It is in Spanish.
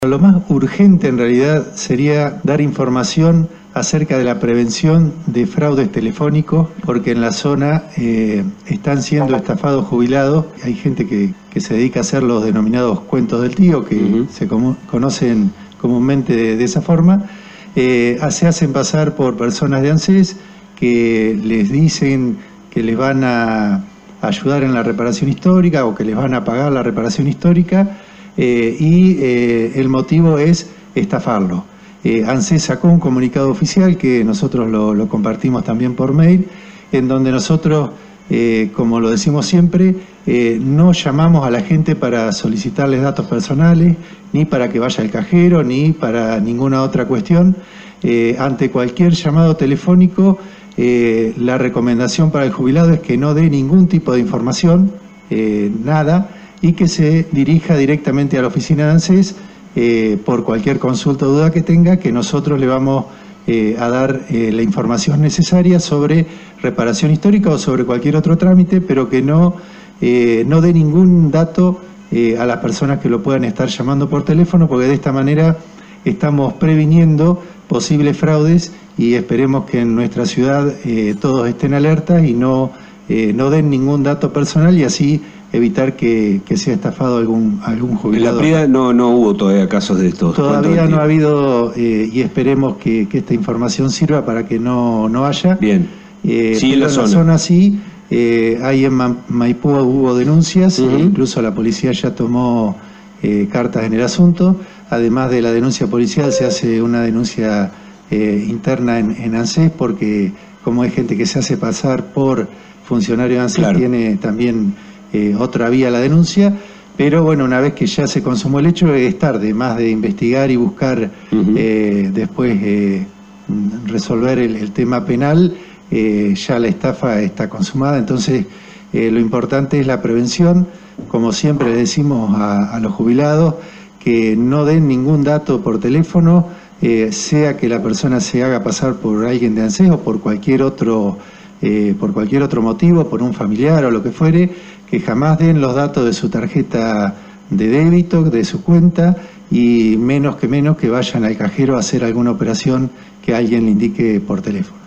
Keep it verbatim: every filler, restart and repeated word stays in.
Lo más urgente en realidad sería dar información acerca de la prevención de fraudes telefónicos, porque en la zona eh, están siendo estafados jubilados. Hay gente que, que se dedica a hacer los denominados cuentos del tío, que uh-huh. se com conocen comúnmente de, de esa forma. Eh, se hacen pasar por personas de ANSES que les dicen que les van a ayudar en la reparación histórica o que les van a pagar la reparación histórica. Eh, y eh, el motivo es estafarlo. Eh, ANSES sacó un comunicado oficial que nosotros lo, lo compartimos también por mail, en donde nosotros, eh, como lo decimos siempre, eh, no llamamos a la gente para solicitarles datos personales, ni para que vaya al cajero, ni para ninguna otra cuestión. Eh, ante cualquier llamado telefónico, eh, la recomendación para el jubilado es que no dé ningún tipo de información, eh, nada, y que se dirija directamente a la oficina de ANSES eh, por cualquier consulta o duda que tenga, que nosotros le vamos eh, a dar eh, la información necesaria sobre reparación histórica o sobre cualquier otro trámite, pero que no, eh, no dé ningún dato eh, a las personas que lo puedan estar llamando por teléfono, porque de esta manera estamos previniendo posibles fraudes y esperemos que en nuestra ciudad eh, todos estén alertas y no, eh, no den ningún dato personal, y así evitar que, que sea estafado algún, algún jubilado. En la Prida no, no hubo todavía casos de estos. Todavía no ha habido, eh, y esperemos que, que esta información sirva para que no, no haya. Bien. Eh, sí, en la, en zona. la zona sí, eh, ahí en Ma Maipú hubo denuncias, uh-huh. e incluso la policía ya tomó eh, cartas en el asunto. Además de la denuncia policial, se hace una denuncia eh, interna en, en ANSES, porque como hay gente que se hace pasar por funcionario de ANSES, claro. tiene también Eh, otra vía la denuncia, pero bueno, una vez que ya se consumó el hecho es tarde, más de investigar y buscar uh-huh. eh, después eh, resolver el, el tema penal, eh, ya la estafa está consumada. Entonces eh, lo importante es la prevención, como siempre le decimos a, a los jubilados, que no den ningún dato por teléfono, eh, sea que la persona se haga pasar por alguien de ANSES o por cualquier otro Eh, por cualquier otro motivo, por un familiar o lo que fuere, que jamás den los datos de su tarjeta de débito, de su cuenta, y menos que menos que vayan al cajero a hacer alguna operación que alguien le indique por teléfono.